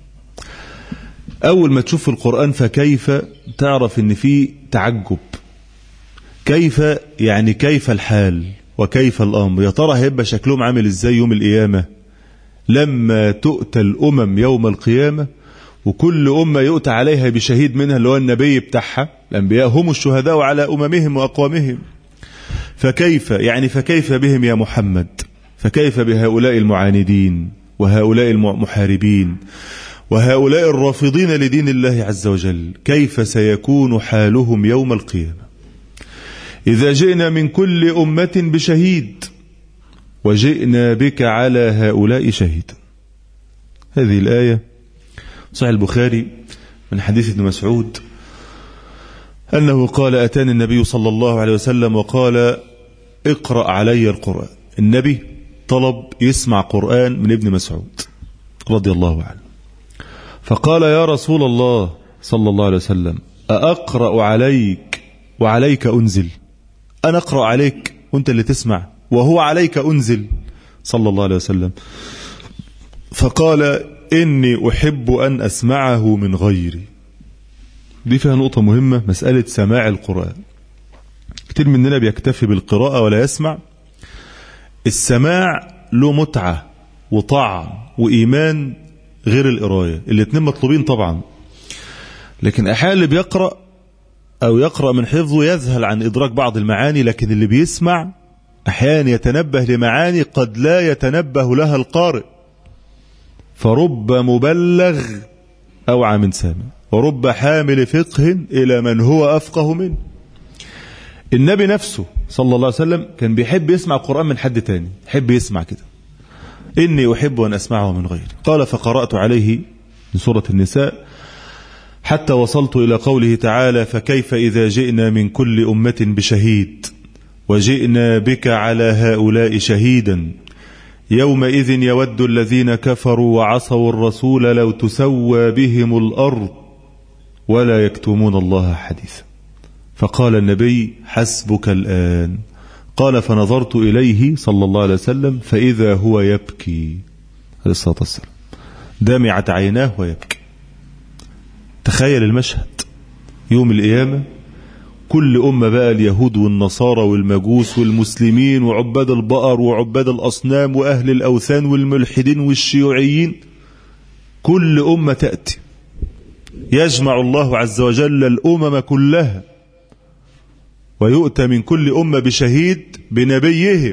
Speaker 1: أول ما تشوف القرآن فكيف تعرف إن فيه تعجب. كيف يعني كيف الحال وكيف الأمر؟ يا ترى هيبقى شكلهم عامل إزاي يوم القيامة لما تؤتى الأمم يوم القيامة وكل أمة يؤتى عليها بشهيد منها اللي هو النبي بتاعها. الأنبياء هم الشهداء على أممهم وأقوامهم. فكيف يعني فكيف بهم يا محمد؟ فكيف بهؤلاء المعاندين وهؤلاء المحاربين وهؤلاء الرافضين لدين الله عز وجل؟ كيف سيكون حالهم يوم القيامة إذا جئنا من كل أمة بشهيد وجئنا بك على هؤلاء شهيدا؟ هذه الآية صحيح البخاري من حديث ابن مسعود أنه قال: أتاني النبي صلى الله عليه وسلم وقال: اقرأ علي القرآن. النبي طلب يسمع قرآن من ابن مسعود رضي الله عنه، فقال: يا رسول الله صلى الله عليه وسلم أأقرأ عليك وعليك أنزل؟ أنا أقرأ عليك وأنت اللي تسمع وهو عليك أنزل صلى الله عليه وسلم. فقال: إني أحب أن أسمعه من غيري. دي فيها نقطة مهمة، مسألة سماع القرآن. كتير مننا بيكتفي بالقراءة ولا يسمع. السماع له متعة وطعم وإيمان غير القراية، الاتنين مطلوبين طبعا، لكن أحيانا اللي بيقرأ أو يقرأ من حفظه يذهل عن إدراك بعض المعاني، لكن اللي بيسمع أحيانا يتنبه لمعاني قد لا يتنبه لها القارئ. فرب مبلغ أوعى من سامع ورب حامل فقه إلى من هو أفقه منه. النبي نفسه صلى الله عليه وسلم كان بيحب يسمع القرآن من حد تاني، يحب يسمع كده: إني أحب أن أسمعه من غيري. قال: فقرأت عليه من سورة النساء حتى وصلت إلى قوله تعالى: فكيف إذا جئنا من كل أمة بشهيد وجئنا بك على هؤلاء شهيدا يومئذ يود الذين كفروا وعصوا الرسول لو تسوى بهم الأرض ولا يكتمون الله حديثا. فقال النبي: حسبك الآن. قال: فنظرت إليه صلى الله عليه وسلم فإذا هو يبكي عليه الصلاة والسلام، دمعت عيناه ويبكي. تخيل المشهد يوم القيامة، كل أمة بقى، اليهود والنصارى والمجوس والمسلمين وعباد البقر وعباد الأصنام وأهل الأوثان والملحدين والشيوعيين، كل أمة تأتي يجمع الله عز وجل الأمم كلها ويؤتى من كل أمة بشهيد بنبيهم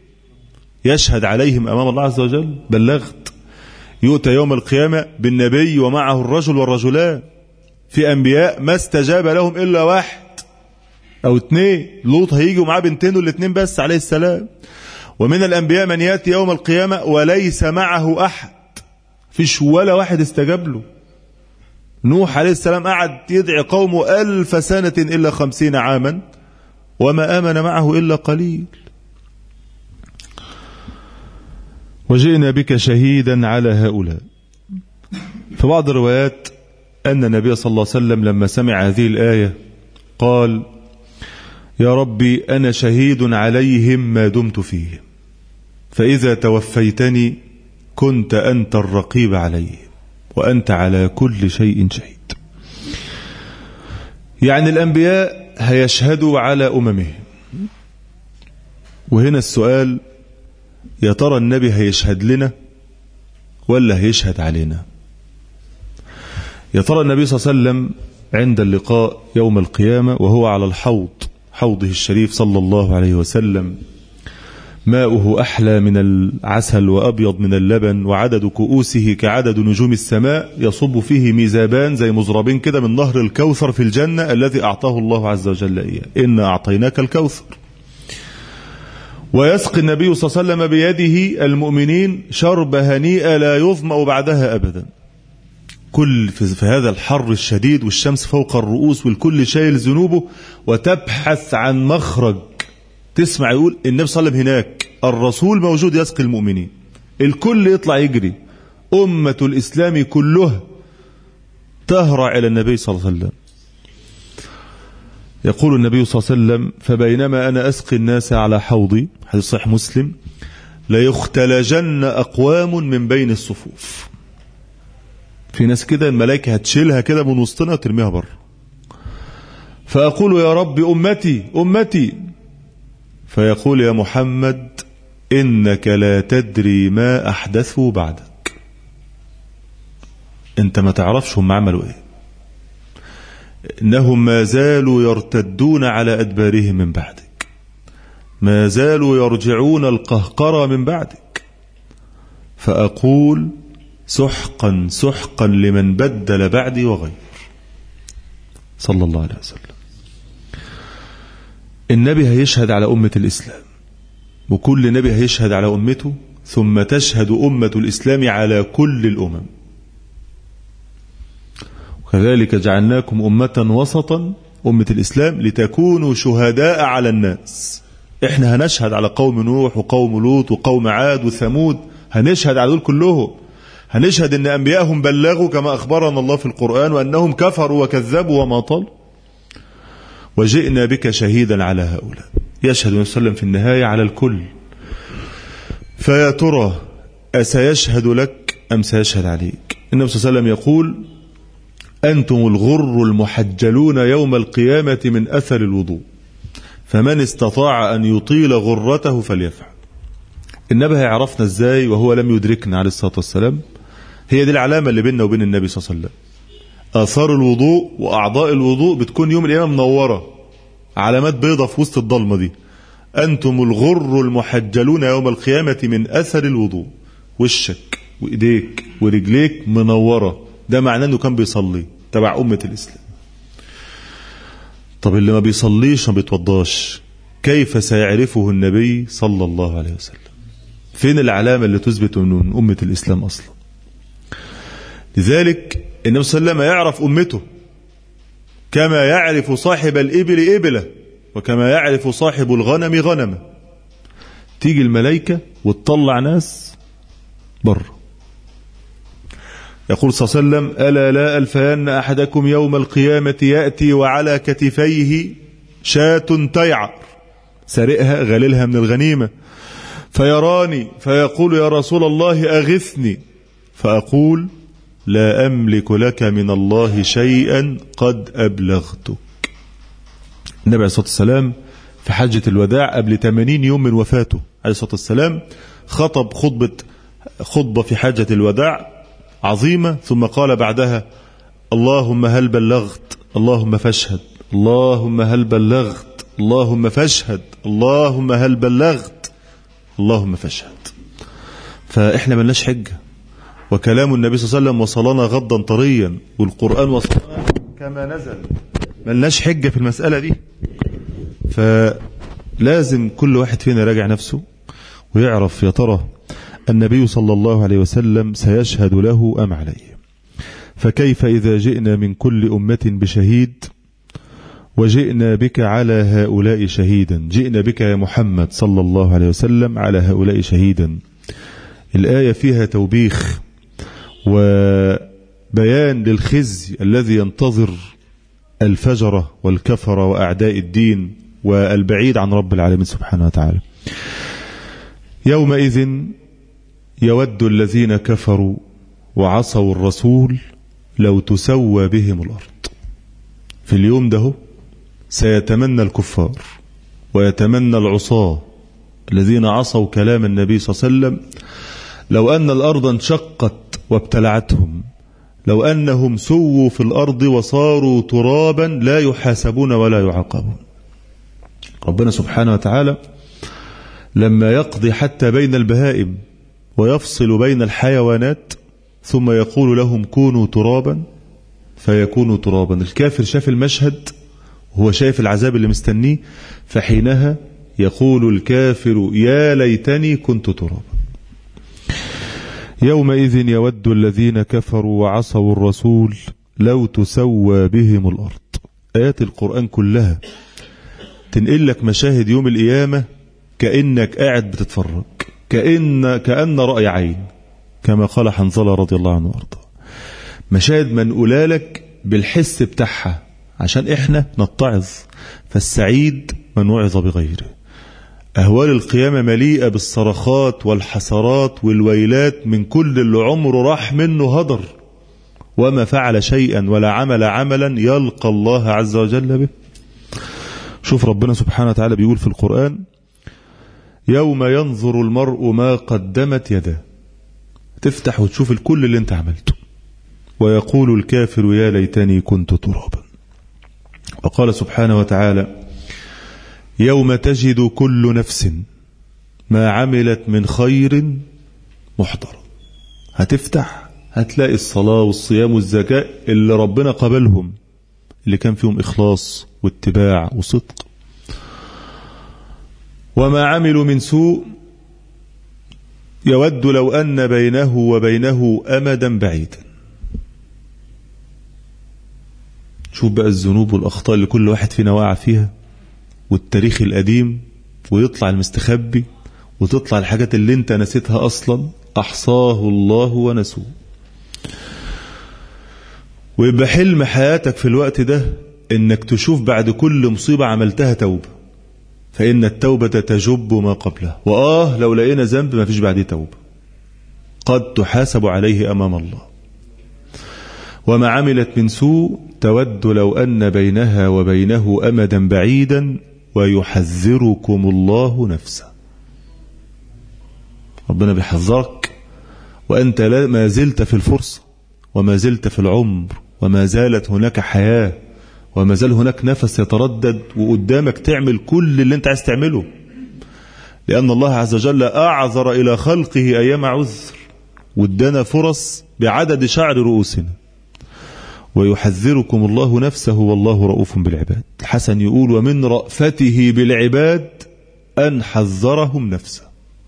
Speaker 1: يشهد عليهم أمام الله عز وجل: بلغت. يؤتى يوم القيامة بالنبي ومعه الرجل والرجلان. في أنبياء ما استجاب لهم إلا واحد أو اثنين، لوط هيجي ومعاه بنتين والاثنين بس عليه السلام. ومن الأنبياء من يأتي يوم القيامة وليس معه أحد، فيش ولا واحد استجاب له. نوح عليه السلام قعد يدعي قومه ألف سنة إلا خمسين عاما وما آمن معه إلا قليل. وجئنا بك شهيدا على هؤلاء. في بعض الروايات أن النبي صلى الله عليه وسلم لما سمع هذه الآية قال: يا ربي أنا شهيد عليهم ما دمت فيهم، فإذا توفيتني كنت أنت الرقيب عليهم وأنت على كل شيء شهيد. يعني الأنبياء هيشهدوا على أممهم. وهنا السؤال: يا ترى النبي هيشهد لنا ولا هيشهد علينا؟ يا ترى النبي صلى الله عليه وسلم عند اللقاء يوم القيامة وهو على الحوض، حوضه الشريف صلى الله عليه وسلم، ماؤه أحلى من العسل وأبيض من اللبن، وعدد كؤوسه كعدد نجوم السماء، يصب فيه ميزابان زي مزرابين كده من نهر الكوثر في الجنة الذي أعطاه الله عز وجل إياه، إنا أعطيناك الكوثر. ويسقي النبي صلى الله عليه وسلم بيده المؤمنين شرب هنيئة لا يظمأ بعدها أبدا. كل في هذا الحر الشديد والشمس فوق الرؤوس والكل شايل ذنوبه وتبحث عن مخرج. تسمع يقول النبي صلى الله عليه وسلم هناك، الرسول موجود يسقي المؤمنين، الكل يطلع يجري، أمة الإسلام كلها تهرع إلى النبي صلى الله عليه وسلم. يقول النبي صلى الله عليه وسلم: فبينما أنا أسقي الناس على حوضي، حديث صحيح مسلم، ليختلجن أقوام من بين الصفوف. في ناس كده الملائكة هتشيلها كده من وسطنا وترميها بره. فأقول: يا رب أمتي أمتي. فيقول: يا محمد إنك لا تدري ما أحدثوا بعدك. أنت ما تعرفش هم عملوا إيه. إنهم ما زالوا يرتدون على أدبارهم من بعدك، ما زالوا يرجعون القهقرة من بعدك. فأقول: سحقا سحقا لمن بدل بعدي وغير. صلى الله عليه وسلم. النبي هيشهد على أمة الإسلام، وكل نبي هيشهد على أمته، ثم تشهد أمة الإسلام على كل الأمم. وكذلك جعلناكم أمة وسطا، أمة الإسلام، لتكونوا شهداء على الناس. إحنا هنشهد على قوم نوح وقوم لوط وقوم عاد وثمود، هنشهد على دول كلهم، هنشهد أن أنبياءهم بلغوا كما أخبرنا الله في القرآن، وأنهم كفروا وكذبوا وما طلوا، وجئنا بك شهيدا على هؤلاء. يشهد النبي صلى الله عليه وسلم في النهاية على الكل. فيا ترى أسيشهد لك أم سيشهد عليك؟ النبي صلى الله عليه وسلم يقول: أنتم الغر المحجلون يوم القيامة من أثر الوضوء، فمن استطاع أن يطيل غرته فليفعل. النبي هيعرفنا ازاي وهو لم يدركنا عليه الصلاة والسلام؟ هي دي العلامة اللي بيننا وبين النبي صلى الله عليه وسلم. آثار الوضوء وأعضاء الوضوء بتكون يوم القيامة منورة، علامات بيضة في وسط الضلمة دي. أنتم الغر المحجلون يوم القيامة من أثر الوضوء، وشك وإيديك ورجليك منورة، ده معناه أنه كان بيصلي تبع أمة الإسلام. طب اللي ما بيصليش ما بيتوضاش، كيف سيعرفه النبي صلى الله عليه وسلم؟ فين العلامة اللي تثبت من أمة الإسلام أصلا؟ لذلك النبي صلى الله عليه وسلم يعرف أمته كما يعرف صاحب الإبل إبله، وكما يعرف صاحب الغنم غنمه. تيجي الملائكة وتطلع ناس بره. يقول صلى الله عليه وسلم: ألا لا ألفين أحدكم يوم القيامة يأتي وعلى كتفيه شاة تيعر، سرقها غللها من الغنيمة، فيراني فيقول: يا رسول الله أغثني، فأقول: لا أملك لك من الله شيئا قد أبلغتك. النبي عليه الصلاة والسلام في حجة الوداع قبل ثمانين يوم من وفاته عليه الصلاة والسلام خطب خطبة خطبة في حجة الوداع عظيمة، ثم قال بعدها: اللهم هل بلغت، اللهم فاشهد، اللهم هل بلغت، اللهم فاشهد، اللهم هل بلغت، اللهم فاشهد. فإحنا ملناش حجة، وكلام النبي صلى الله عليه وسلم وصلنا غضا طريا، والقرآن وصلنا كما نزل، ملناش حجة في المسألة دي. فلازم كل واحد فينا يراجع نفسه ويعرف يا ترى النبي صلى الله عليه وسلم سيشهد له أم عليه. فكيف إذا جئنا من كل أمة بشهيد وجئنا بك على هؤلاء شهيدا؟ جئنا بك يا محمد صلى الله عليه وسلم على هؤلاء شهيدا. الآية فيها توبيخ وبيان للخزي الذي ينتظر الفجرة والكفرة وأعداء الدين والبعيد عن رب العالمين سبحانه وتعالى. يومئذ يود الذين كفروا وعصوا الرسول لو تسوى بهم الأرض. في اليوم ده سيتمنى الكفار ويتمنى العصاة الذين عصوا كلام النبي صلى الله عليه وسلم، لو أن الأرض انشقت وابتلعتهم، لو أنهم سووا في الأرض وصاروا ترابا لا يحاسبون ولا يعاقبون. ربنا سبحانه وتعالى لما يقضي حتى بين البهائم ويفصل بين الحيوانات ثم يقول لهم كونوا ترابا فيكونوا ترابا. الكافر شاف المشهد وهو شايف العذاب اللي مستنيه، فحينها يقول الكافر يا ليتني كنت ترابا. يومئذ يود الذين كفروا وعصوا الرسول لو تسوى بهم الأرض. آيات القرآن كلها تنقل لك مشاهد يوم القيامة كأنك قاعد بتتفرج، كأن كأن رأي عين، كما قال حنظلة رضي الله عنه وارضاه. مشاهد منقولة لك بالحس بتاعها عشان احنا نتعظ، فالسعيد من وعظ بغيره. أهوال القيامة مليئة بالصرخات والحسرات والويلات من كل اللي عمره راح منه هدر وما فعل شيئا ولا عمل عملا يلقى الله عز وجل به. شوف ربنا سبحانه وتعالى بيقول في القرآن يوم ينظر المرء ما قدمت يده، تفتح وتشوف الكل اللي انت عملته، ويقول الكافر يا ليتني كنت ترابا. وقال سبحانه وتعالى يوم تجد كل نفس ما عملت من خير محضر. هتفتح هتلاقي الصلاة والصيام والزكاة اللي ربنا قبلهم، اللي كان فيهم إخلاص واتباع وصدق. وما عملوا من سوء يود لو أن بينه وبينه أمدا بعيدا. شوف بقى الذنوب والأخطاء اللي كل واحد فينا واقع فيها، والتاريخ القديم، ويطلع المستخبي، وتطلع الحاجات اللي انت نسيتها أصلا أحصاه الله ونسوه. ويبقى حلم حياتك في الوقت ده انك تشوف بعد كل مصيبة عملتها توبة، فإن التوبة تجب ما قبلها. وآه لو لقينا ذنب ما فيش بعديه توبة، قد تحاسب عليه أمام الله. وما عملت من سوء تود لو أن بينها وبينه أمدا بعيدا ويحذركم الله نفسه. ربنا بيحذرك وأنت ما زلت في الفرصة، وما زلت في العمر، وما زالت هناك حياة، وما زال هناك نفس يتردد، وقدامك تعمل كل اللي انت عايز تعمله، لأن الله عز وجل أعذر إلى خلقه أيام عذر، وادانا فرص بعدد شعر رؤوسنا. ويحذركم الله نفسه والله رؤوف بالعباد. الحسن يقول ومن رأفته بالعباد أن حذرهم نفسه.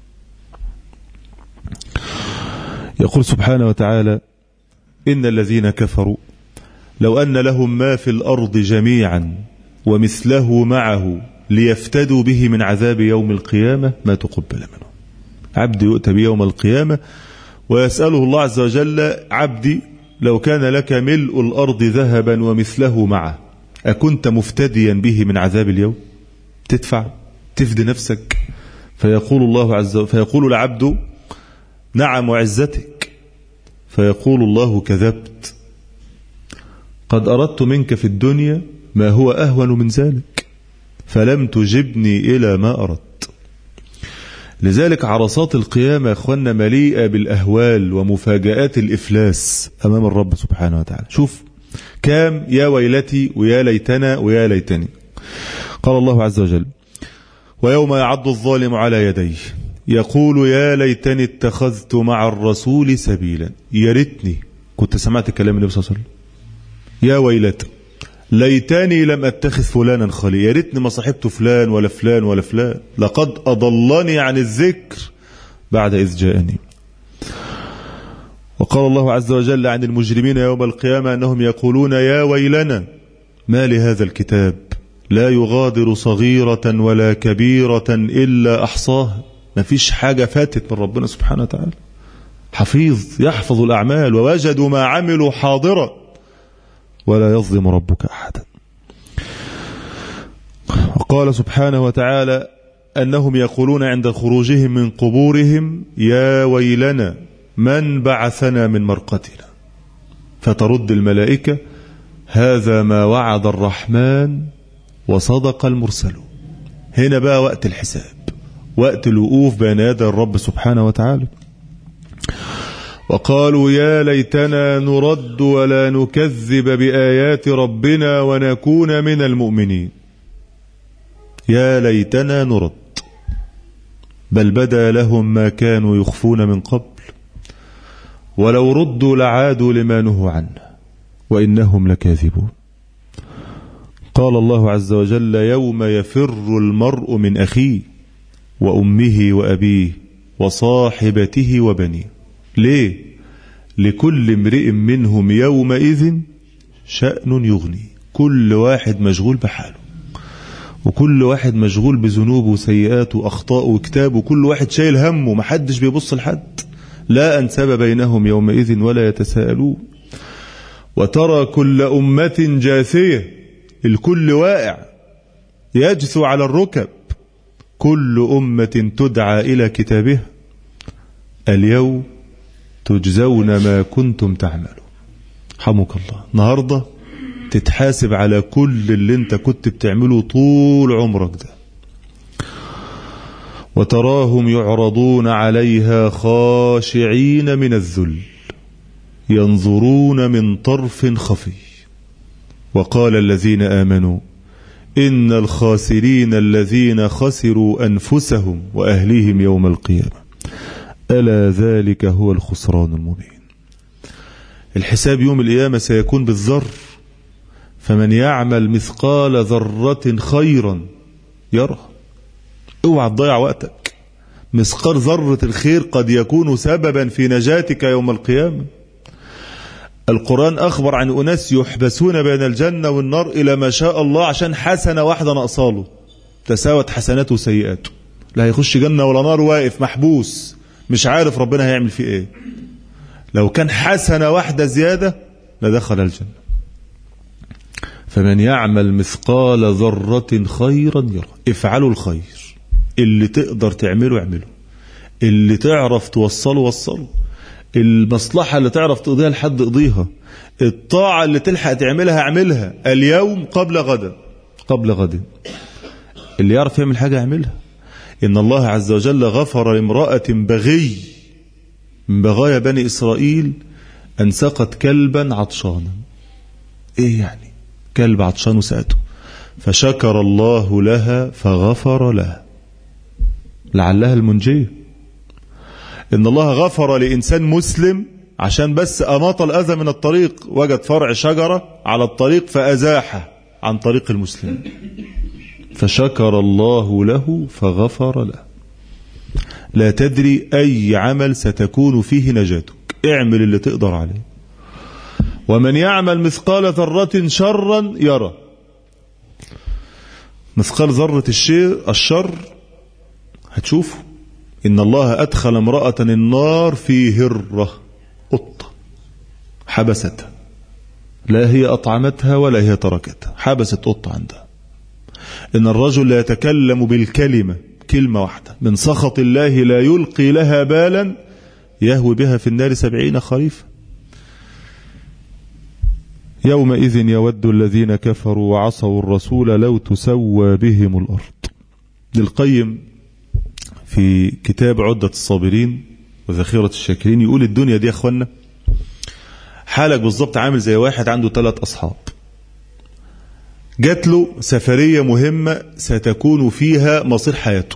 Speaker 1: يقول سبحانه وتعالى إن الذين كفروا لو أن لهم ما في الأرض جميعا ومثله معه ليفتدوا به من عذاب يوم القيامة ما تقبل منه. عبد يؤتى بيوم القيامة ويسأله الله عز وجل عبدي لو كان لك ملء الأرض ذهبا ومثله معه أكنت مفتديا به من عذاب اليوم؟ تدفع تفدي نفسك؟ فيقول الله عز وجل فيقول العبد نعم وعزتك، فيقول الله كذبت، قد أردت منك في الدنيا ما هو أهون من ذلك فلم تجبني إلى ما أردت. لذلك عرصات القيامة يا أخوانا مليئة بالأهوال ومفاجآت الإفلاس أمام الرب سبحانه وتعالى. شوف كام يا ويلتي ويا ليتنا ويا ليتني. قال الله عز وجل ويوم يعض الظالم على يديه يقول يا ليتني اتخذت مع الرسول سبيلا. يا ريتني كنت سمعت كلام النبي صلى الله عليه وسلم، يا ويلتي ليتني لم أتخذ فلانا خليلا، يا ريتني ما صاحبت فلان ولا فلان ولا فلان، لقد أضلني عن الذكر بعد إذ جاءني. وقال الله عز وجل عن المجرمين يوم القيامة أنهم يقولون يا ويلنا ما لهذا الكتاب لا يغادر صغيرة ولا كبيرة إلا أحصاها. ما فيش حاجة فاتت من ربنا سبحانه وتعالى، حفيظ يحفظ الأعمال ووجدوا ما عملوا حاضرا ولا يظلم ربك أحدا. وقال سبحانه وتعالى أنهم يقولون عند خروجهم من قبورهم يا ويلنا من بعثنا من مرقتنا، فترد الملائكة هذا ما وعد الرحمن وصدق المرسلون. هنا بقى وقت الحساب، وقت الوقوف بين يدي الرب سبحانه وتعالى. وقالوا يا ليتنا نرد ولا نكذب بآيات ربنا ونكون من المؤمنين. يا ليتنا نرد، بل بدا لهم ما كانوا يخفون من قبل، ولو ردوا لعادوا لما نهوا عنه وإنهم لكاذبون. قال الله عز وجل يوم يفر المرء من أخيه وأمه وأبيه وصاحبته وبنيه. ليه؟ لكل امرئ منهم يومئذ شأن يغني. كل واحد مشغول بحاله، وكل واحد مشغول بذنوبه وسيئاته وأخطاءه وكتابه، كل واحد شايل همه، محدش بيبص لحد. لا أنساب بينهم يومئذ ولا يتساءلون. وترى كل أمة جاثية، الكل واقع يجثو على الركب. كل أمة تدعى إلى كتابها اليوم تجزون ما كنتم تعملون. حمك الله. النهاردة تتحاسب على كل اللي انت كنت بتعمله طول عمرك ده. وتراهم يعرضون عليها خاشعين من الذل ينظرون من طرف خفي. وقال الذين آمنوا إن الخاسرين الذين خسروا أنفسهم وأهليهم يوم القيامة ألا ذلك هو الخسران المبين. الحساب يوم القيامة سيكون بالذر، فمن يعمل مثقال ذرة خيرا يرى. اوعى تضيع وقتك. مثقال ذرة الخير قد يكون سببا في نجاتك يوم القيامة. القرآن أخبر عن أناس يحبسون بين الجنة والنار إلى ما شاء الله عشان حسنة واحدة نقصاله تساوت حسناته وسيئاته. لا هيخش جنة ولا نار، واقف محبوس مش عارف ربنا هيعمل فيه ايه. لو كان حسنة واحدة زيادة لدخل الجنة. فمن يعمل مثقال ذرة خيرا يرى. افعلوا الخير، اللي تقدر تعمله اعمله، اللي تعرف توصله وصله، المصلحة اللي تعرف تقضيها لحد قضيها، الطاعة اللي تلحق تعملها اعملها اليوم قبل غدا. قبل غد اللي يعرف يعمل حاجة يعملها. إن الله عز وجل غفر لامرأة بغي من بغايا بني إسرائيل أن سقت كلبا عطشانا. إيه يعني؟ كلب عطشان وسقته، فشكر الله لها فغفر لها لعلها المنجية. إن الله غفر لإنسان مسلم عشان بس أماط الأذى من الطريق، وجد فرع شجرة على الطريق فأزاحه عن طريق المسلم، فشكر الله له فغفر له. لا تدري أي عمل ستكون فيه نجاتك، اعمل اللي تقدر عليه. ومن يعمل مثقال ذرة شرا يرى. مثقال ذرة الشيء الشر هتشوفه. إن الله أدخل امرأة النار في هرة، قطة حبستها، لا هي أطعمتها ولا هي تركتها، حبست قطة عندها. إن الرجل لا يتكلم بالكلمة، كلمة واحدة من سخط الله لا يلقي لها بالا يهوي بها في النار سبعين خريفا. يومئذ يود الذين كفروا وعصوا الرسول لو تسوى بهم الأرض. للقيم في كتاب عدة الصابرين وذخيرة الشاكرين يقول الدنيا دي يا أخوانا حالك بالضبط عامل زي واحد عنده ثلاث أصحاب، جات له سفرية مهمة ستكون فيها مصير حياته،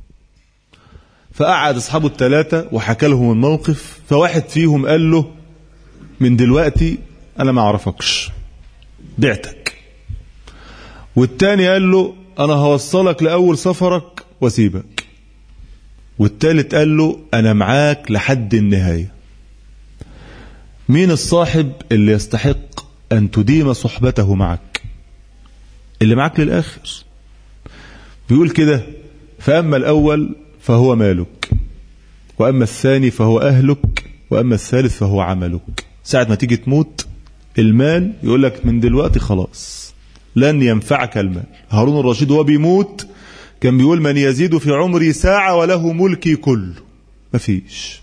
Speaker 1: فقعد أصحابه الثلاثة وحكى لهم الموقف. فواحد فيهم قال له من دلوقتي أنا ما أعرفكش، بعتك. والتاني قال له أنا هوصلك لأول سفرك وسيبك. والتالت قال له أنا معاك لحد النهاية. مين الصاحب اللي يستحق أن تديم صحبته معك؟ اللي معك للآخر. بيقول كده فأما الأول فهو مالك، وأما الثاني فهو أهلك، وأما الثالث فهو عملك. ساعة ما تيجي تموت المال يقول لك من دلوقتي خلاص لن ينفعك المال. هارون الرشيد وهو بيموت كان بيقول من يزيد في عمري ساعة وله ملكي كله. مفيش.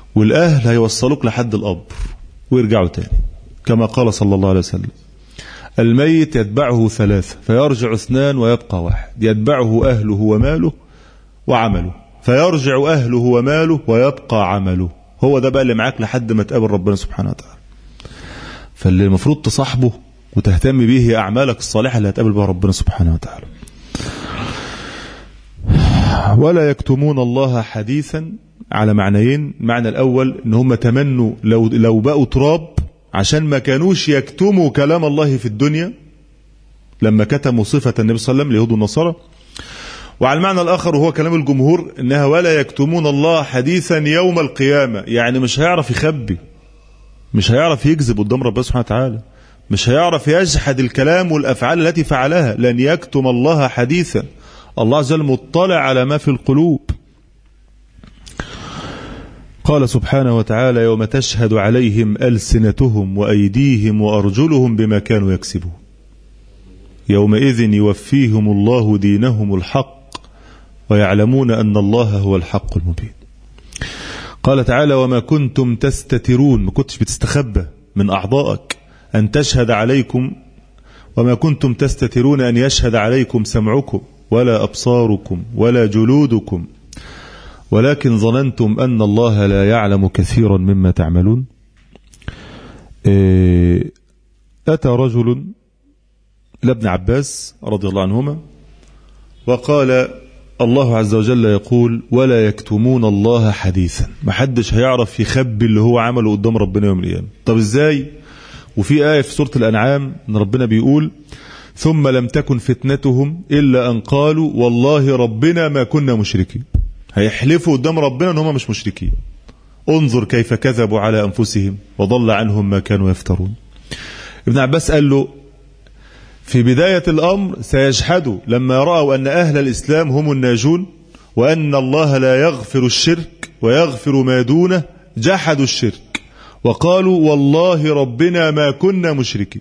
Speaker 1: والأهل هيوصلوك لحد القبر ويرجعوا تاني، كما قال صلى الله عليه وسلم الميت يتبعه ثلاثة فيرجع اثنان ويبقى واحد، يتبعه أهله وماله وعمله، فيرجع أهله وماله ويبقى عمله. هو ده بقى اللي معاك لحد ما تقابل ربنا سبحانه وتعالى. فاللي المفروض تصاحبه وتهتم به هي أعمالك الصالحة اللي هتقابل بها ربنا سبحانه وتعالى. ولا يكتمون الله حديثا على معنيين. المعنى الأول إن هم تمنوا لو, لو بقوا تراب عشان ما كانوش يكتموا كلام الله في الدنيا لما كتموا صفة النبي صلى الله عليه وسلم اليهود والنصارى. وعلى المعنى الآخر وهو كلام الجمهور إنها ولا يكتمون الله حديثا يوم القيامة، يعني مش هيعرف يخبي، مش هيعرف يكذب قدام ربنا سبحانه وتعالى، مش هيعرف يجحد الكلام والأفعال التي فعلها. لن يكتم الله حديثا، الله عز وجل مطلع على ما في القلوب. قال سبحانه وتعالى يوم تشهد عليهم ألسنتهم وأيديهم وأرجلهم بما كانوا يكسبون يومئذ يوفيهم الله دينهم الحق ويعلمون أن الله هو الحق المبين. قال تعالى وما كنتم تستترون، ما كنتش بتستخبى من أعضائك أن تشهد عليكم، وما كنتم تستترون أن يشهد عليكم سمعكم ولا أبصاركم ولا جلودكم ولكن ظننتم أن الله لا يعلم كثيرا مما تعملون. أتى رجل لابن عباس رضي الله عنهما وقال الله عز وجل يقول ولا يكتمون الله حديثا، ما حدش هيعرف يخبي اللي هو عمله قدام ربنا يوم القيامة. طب ازاي؟ وفي آية في سورة الأنعام ان ربنا بيقول ثم لم تكن فتنتهم إلا أن قالوا والله ربنا ما كنا مشركين. هيحلفوا قدام ربنا ان هم مش مشركين. انظر كيف كذبوا على أنفسهم وضل عنهم ما كانوا يفترون. ابن عباس قال له في بداية الأمر سيجحدوا لما رأوا أن أهل الإسلام هم الناجون وأن الله لا يغفر الشرك ويغفر ما دونه، جحدوا الشرك وقالوا والله ربنا ما كنا مشركين.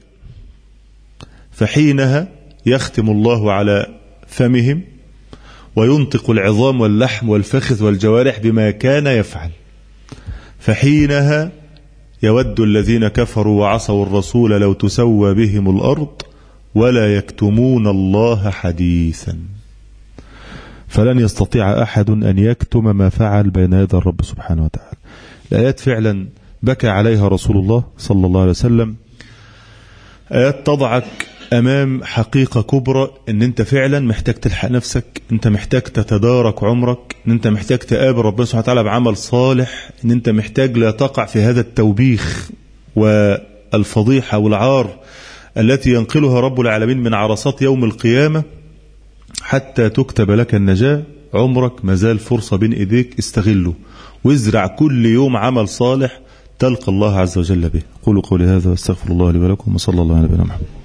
Speaker 1: فحينها يختم الله على فمهم وينطق العظام واللحم والفخذ والجوارح بما كان يفعل. فحينها يود الذين كفروا وعصوا الرسول لو تسوى بهم الأرض ولا يكتمون الله حديثا. فلن يستطيع أحد أن يكتم ما فعل بين يدي الرب سبحانه وتعالى. الآيات فعلا بكى عليها رسول الله صلى الله عليه وسلم، آيات تضعك أمام حقيقة كبرى ان انت فعلا محتاج تلحق نفسك، انت محتاج تتدارك عمرك، ان انت محتاج تقابل ربنا سبحانه وتعالى بعمل صالح، ان انت محتاج لا تقع في هذا التوبيخ والفضيحة والعار التي ينقلها رب العالمين من عرصات يوم القيامة حتى تكتب لك النجاة. عمرك مازال فرصة بين ايديك، استغله وازرع كل يوم عمل صالح تلقى الله عز وجل به. قولوا قولي هذا واستغفر الله لي ولكم وصلى الله على نبينا محمد.